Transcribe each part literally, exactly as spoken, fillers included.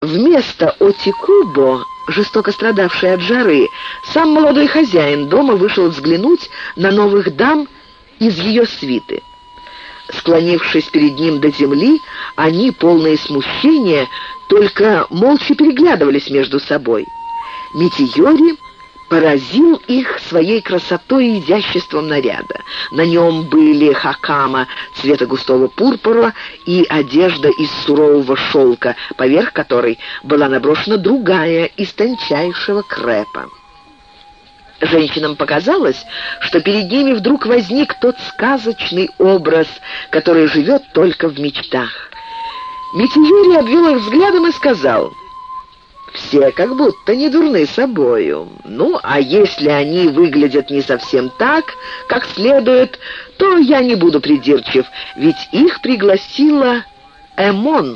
Вместо Отикубо, жестоко страдавшей от жары, сам молодой хозяин дома вышел взглянуть на новых дам из ее свиты. Склонившись перед ним до земли, они, полные смущения, только молча переглядывались между собой. Митийори поразил их своей красотой и изяществом наряда. На нем были хакама цвета густого пурпура и одежда из сурового шелка, поверх которой была наброшена другая из тончайшего крепа. Женщинам показалось, что перед ними вдруг возник тот сказочный образ, который живет только в мечтах. Митийори обвел их взглядом и сказал: «Все как будто не дурны собою. Ну, а если они выглядят не совсем так, как следует, то я не буду придирчив, ведь их пригласила Эмон».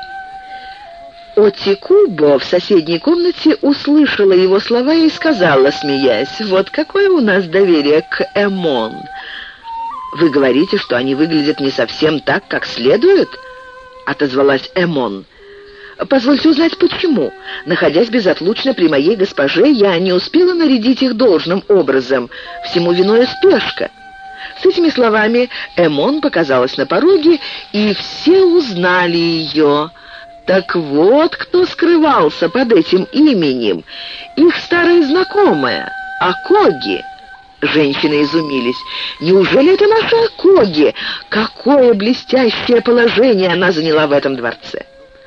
Отикубо в соседней комнате услышала его слова и сказала, смеясь: «Вот какое у нас доверие к Эмон. Вы говорите, что они выглядят не совсем так, как следует?» — отозвалась Эмон. «Позвольте узнать, почему. Находясь безотлучно при моей госпоже, я не успела нарядить их должным образом. Всему виной спешка». С этими словами Эмон показалась на пороге, и все узнали ее. Так вот, кто скрывался под этим именем. Их старая знакомая, Акоги. Женщины изумились. «Неужели это наша Акоги? Какое блестящее положение она заняла в этом дворце!»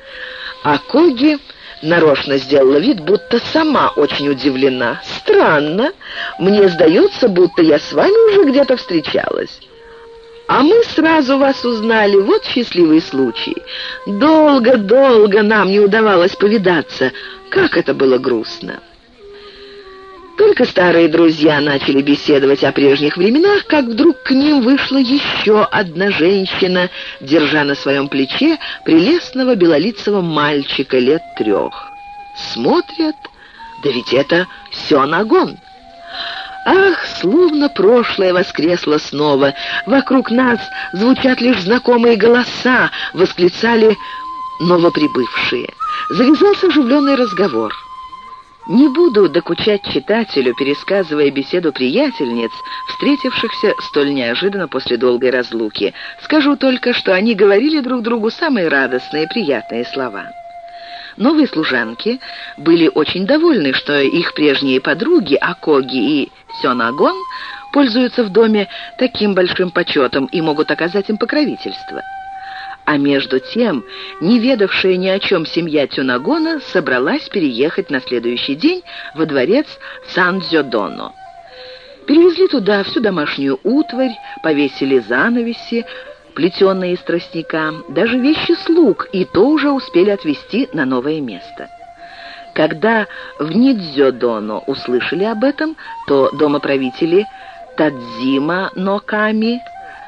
Акоги нарочно сделала вид, будто сама очень удивлена. «Странно. Мне сдается, будто я с вами уже где-то встречалась. А мы сразу вас узнали. Вот счастливый случай. Долго-долго нам не удавалось повидаться. Как это было грустно!» Только старые друзья начали беседовать о прежних временах, как вдруг к ним вышла еще одна женщина, держа на своем плече прелестного белолицего мальчика лет трех. Смотрят, да ведь это Сёнагон. Ах, словно прошлое воскресло снова. Вокруг нас звучат лишь знакомые голоса, восклицали новоприбывшие. Завязался оживленный разговор. Не буду докучать читателю, пересказывая беседу приятельниц, встретившихся столь неожиданно после долгой разлуки. Скажу только, что они говорили друг другу самые радостные и приятные слова. Новые служанки были очень довольны, что их прежние подруги Акоги и Сёнагон пользуются в доме таким большим почетом и могут оказать им покровительство. А между тем, не ведавшая ни о чем семья Тюнагона собралась переехать на следующий день во дворец Сан-Дзёдоно. Перевезли туда всю домашнюю утварь, повесили занавеси, плетеные из тростника, даже вещи слуг, и то уже успели отвезти на новое место. Когда в Нидзёдоно услышали об этом, то домоправители Тадзима но Ками,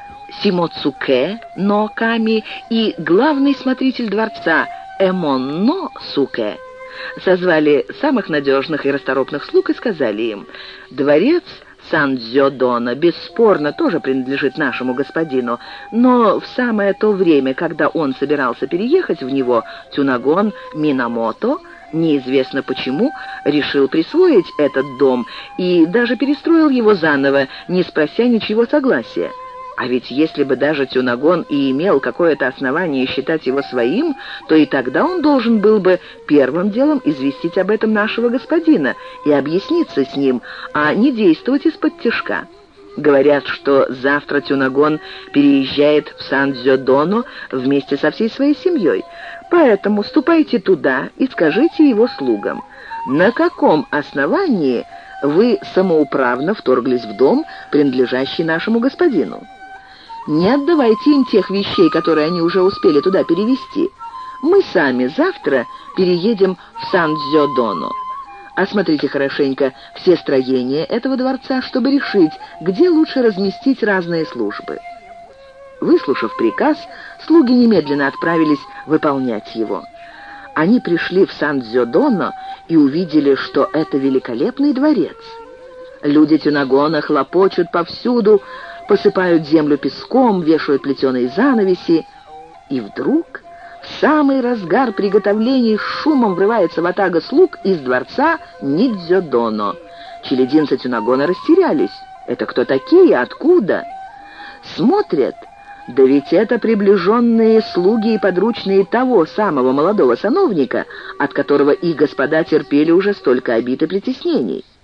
Симоцуке но Ками и главный смотритель дворца Эмон но Суке созвали самых надежных и расторопных слуг и сказали им: «Дворец Сан-Дзёдоно бесспорно тоже принадлежит нашему господину, но в самое то время, когда он собирался переехать в него, Тюнагон Минамото, неизвестно почему, решил присвоить этот дом и даже перестроил его заново, не спрося ничего согласия. А ведь если бы даже Тюнагон и имел какое-то основание считать его своим, то и тогда он должен был бы первым делом известить об этом нашего господина и объясниться с ним, а не действовать из-под тишка. Говорят, что завтра Тюнагон переезжает в Сан-Дзёдоно вместе со всей своей семьей, поэтому ступайте туда и скажите его слугам, на каком основании вы самоуправно вторглись в дом, принадлежащий нашему господину. Не отдавайте им тех вещей, которые они уже успели туда перевезти. Мы сами завтра переедем в Сан-Дзёдоно. Осмотрите хорошенько все строения этого дворца, чтобы решить, где лучше разместить разные службы». Выслушав приказ, слуги немедленно отправились выполнять его. Они пришли в Сан-Дзёдоно и увидели, что это великолепный дворец. Люди Тюнагона хлопочут повсюду, посыпают землю песком, вешают плетеные занавеси. И вдруг В самый разгар приготовлений с шумом врывается ватага слуг из дворца Нидзёдоно. Челядинцы Цюнагона растерялись. Это кто такие? Откуда? Смотрят, да ведь это приближенные слуги и подручные того самого молодого сановника, от которого их господа терпели уже столько обид и притеснений.